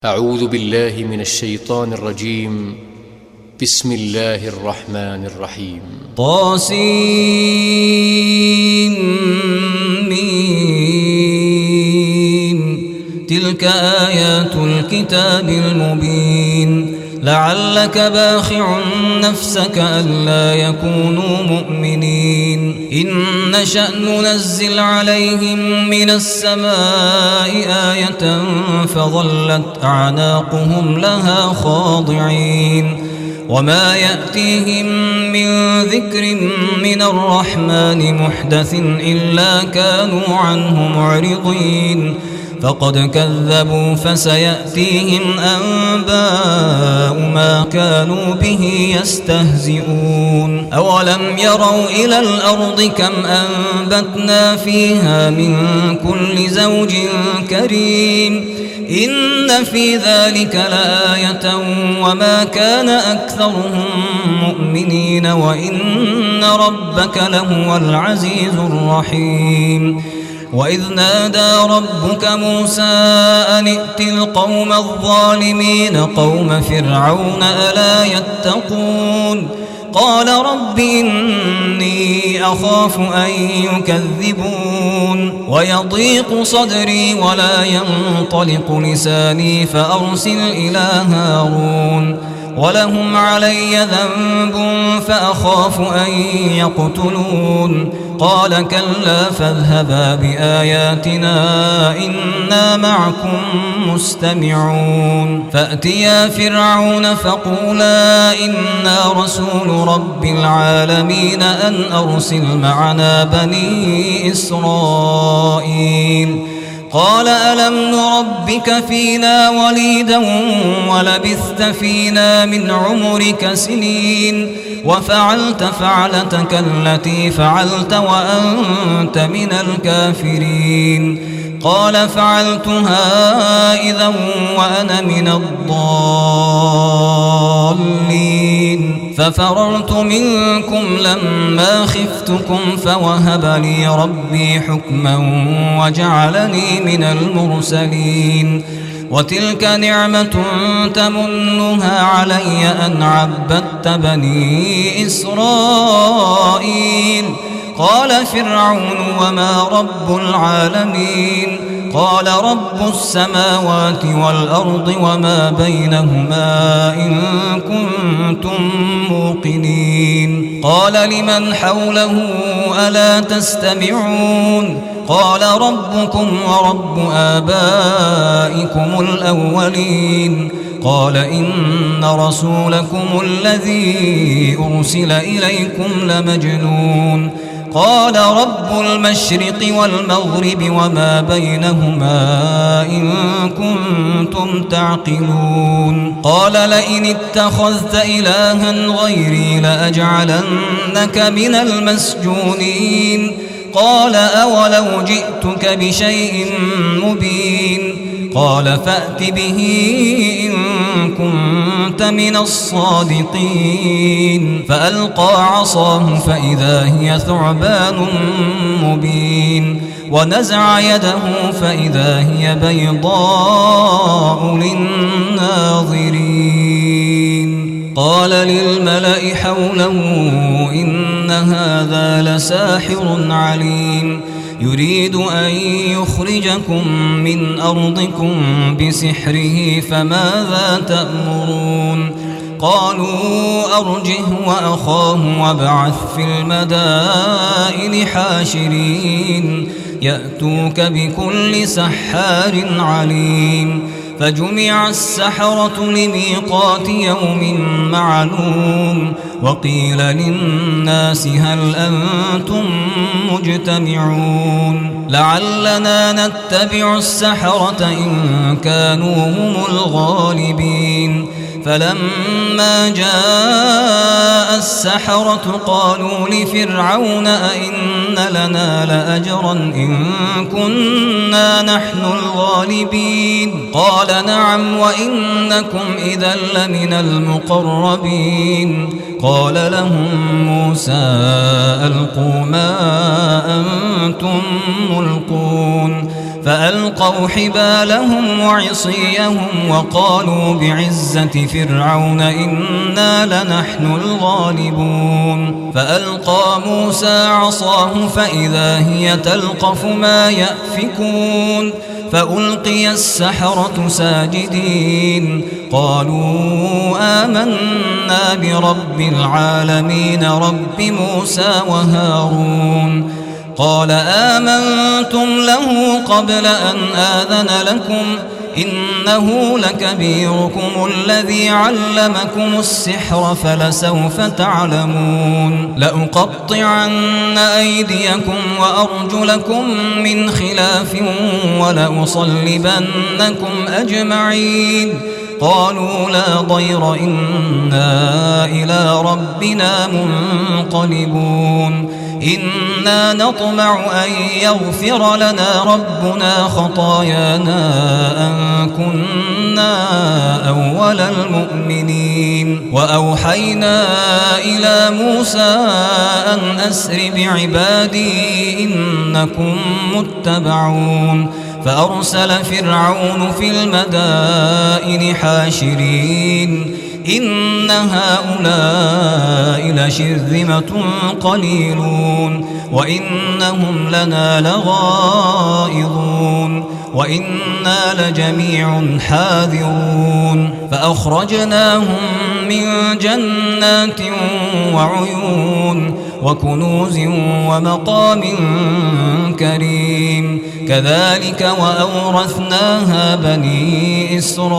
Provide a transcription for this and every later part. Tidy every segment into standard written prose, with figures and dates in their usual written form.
أعوذ بالله من الشيطان الرجيم. بسم الله الرحمن الرحيم. طاسمين. تلك آيات الكتاب المبين. لعلك باخع نفسك ألا يكونوا مؤمنين. إن نشأ ننزل عليهم من السماء آية فظلت أعناقهم لها خاضعين. وما يأتيهم من ذكر من الرحمن محدث إلا كانوا عنه معرضين. فقد كذبوا فسيأتيهم أنباء ما كانوا به يستهزئون. أولم يروا إلى الأرض كم أنبتنا فيها من كل زوج كريم. إن في ذلك لآية وما كان أكثرهم مؤمنين وإن ربك لهو العزيز الرحيم. وإذ نادى ربك موسى أن ائت القوم الظالمين قوم فرعون ألا يتقون. قال رب إني أخاف أن يكذبون ويضيق صدري ولا ينطلق لساني فأرسل إلى هارون ولهم علي ذنب فأخاف أن يقتلون. قال كلا فاذهبا بآياتنا إنا معكم مستمعون. فأتيا فرعون فقولا إنا رسول رب العالمين أن أرسل معنا بني إسرائيل. قال ألم نربك فينا وليدا ولبثت فينا من عمرك سنين وفعلت فعلتك التي فعلت وأنت من الكافرين. قال فعلتها إذا وأنا من الضالين ففررت منكم لما خفتكم فوهب لي ربي حكما وجعلني من المرسلين. وتلك نعمة تمنها علي أن عبدت بني إسرائيل. قال فرعون وما رب العالمين. قال رب السماوات والأرض وما بينهما إن كنتم موقنين. قال لمن حوله ألا تستمعون. قال ربكم ورب آبائكم الأولين. قال إن رسولكم الذي أرسل إليكم لمجنون. قال رب المشرق والمغرب وما بينهما إن كنتم تعقلون. قال لئن اتخذت إلها غيري لأجعلنك من المسجونين. قال أولو جئتك بشيء مبين. قال فأت به إن كنت من الصادقين. فألقى عصاه فإذا هي ثعبان مبين. ونزع يده فإذا هي بيضاء للناظرين. قال للملأ حوله إن هذا لساحر عليم يريد أن يخرجكم من أرضكم بسحره فماذا تأمرون. قالوا أرجه وأخاه وابعث في المدائن حاشرين يأتوك بكل سحار عليم. فجمع السحرة لميقات يوم معلوم. وقيل للناس هل أنتم مجتمعون لعلنا نتبع السحرة إن كانوا هم الغالبين. فلما جاء السحرة قالوا لفرعون أئن لنا لأجرا إن كنا نحن الغالبين. قال نعم وإنكم إذا لمن المقربين. قال لهم موسى ألقوا ما أنتم ملقون. فألقوا حبالهم وعصيهم وقالوا بعزة فرعون إنا لنحن الغالبون فألقى موسى عصاه فإذا هي تلقف ما يأفكون فألقي السحرة ساجدين قالوا آمنا برب العالمين رب موسى وهارون قال آمنتم له قبل أن آذن لكم إنه لكبيركم الذي علمكم السحر فلسوف تعلمون لأقطعن أيديكم وأرجلكم من خلاف ولأصلبنكم أجمعين قالوا لا ضير إنا إلى ربنا منقلبون إنا نطمع أن يغفر لنا ربنا خطايانا أن كنا أول المؤمنين وأوحينا إلى موسى أن أسر بعبادي إنكم متبعون فأرسل فرعون في المدائن حاشرين إن هؤلاء لشرذمة قليلون وإنهم لنا لغائظون وإنا لجميع حاذرون فأخرجناهم من جنات وعيون وكنوز ومقام كريم كذلك وأورثناها بني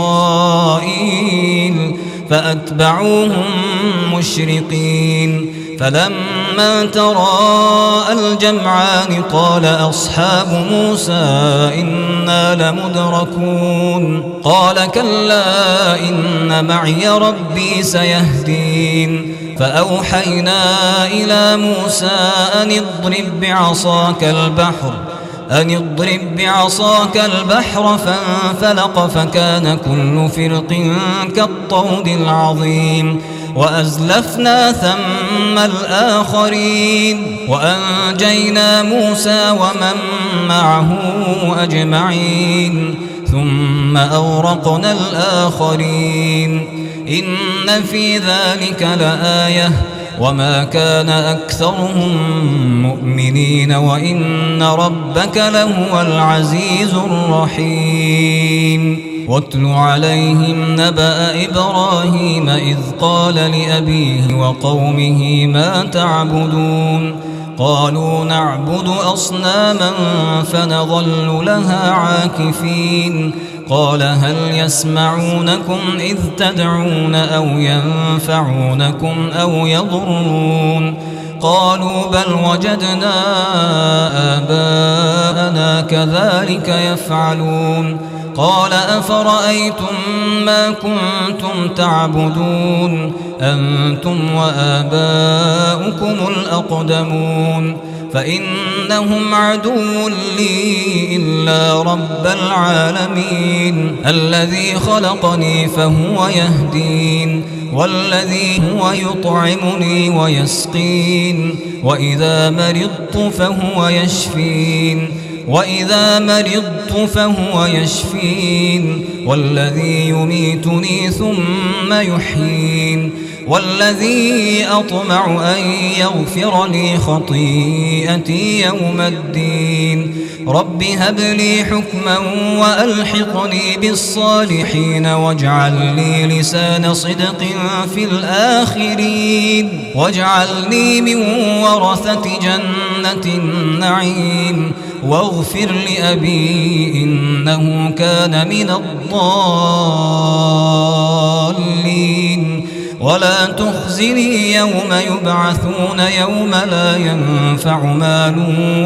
إسرائيل فأتبعوهم مشرقين فلما تراءى الجمعان قال أصحاب موسى إنا لمدركون قال كلا إن معي ربي سيهدين فأوحينا إلى موسى أن اضرب بعصاك البحر فانفلق فكان كل فرق كالطود العظيم وأزلفنا ثم الآخرين وأنجينا موسى ومن معه أجمعين ثم أغرقنا الآخرين إن في ذلك لآية وما كان أكثرهم مؤمنين وإن ربك لهو العزيز الرحيم واتل عليهم نبأ إبراهيم إذ قال لأبيه وقومه ما تعبدون قالوا نعبد أصناما فنظل لها عاكفين قال هل يسمعونكم إذ تدعون أو ينفعونكم أو يضرون قالوا بل وجدنا آباءنا كذلك يفعلون قال أفرأيتم ما كنتم تعبدون أنتم وآباؤكم الأقدمون فإنهم عدو لي إلا رب العالمين الذي خلقني فهو يهدين والذي هو يطعمني ويسقين وإذا مرضت فهو يشفين والذي يميتني ثم يحيين والذي أطمع أن يغفر لي خطيئتي يوم الدين رب هب لي حكما وألحقني بالصالحين واجعل لي لسان صدق في الآخرين واجعلني من ورثة جنة النعيم واغفر لأبي إنه كان من الضالين ولا تخزني يوم يبعثون يوم لا ينفع مال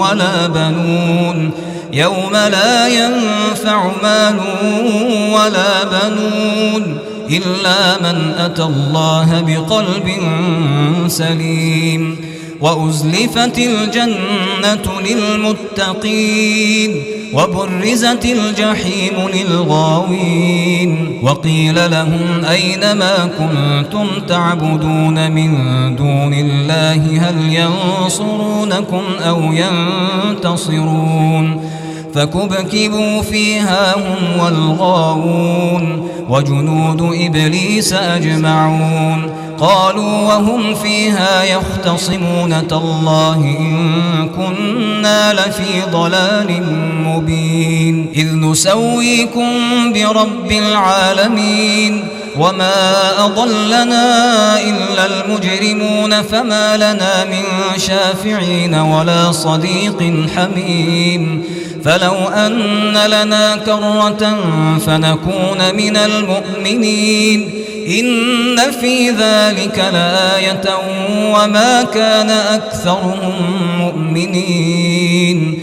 ولا بنون إلا من أتى الله بقلب سليم وأزلفت الجنة للمتقين وبرزت الجحيم للغاوين وقيل لهم أين ما كنتم تعبدون من دون الله هل ينصرونكم أو ينتصرون فكبكبوا فيها هم والغاوون وجنود إبليس أجمعون قالوا وهم فيها يختصمون تالله إن كنا لفي ضلال مبين إذ نسويكم برب العالمين وما أضلنا إلا المجرمون فما لنا من شافعين ولا صديق حميم فلو أن لنا كرة فنكون من المؤمنين إن في ذلك لآية وما كان أكثرهم مؤمنين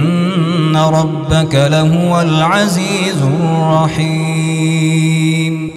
وإن ربك لهو العزيز الرحيم.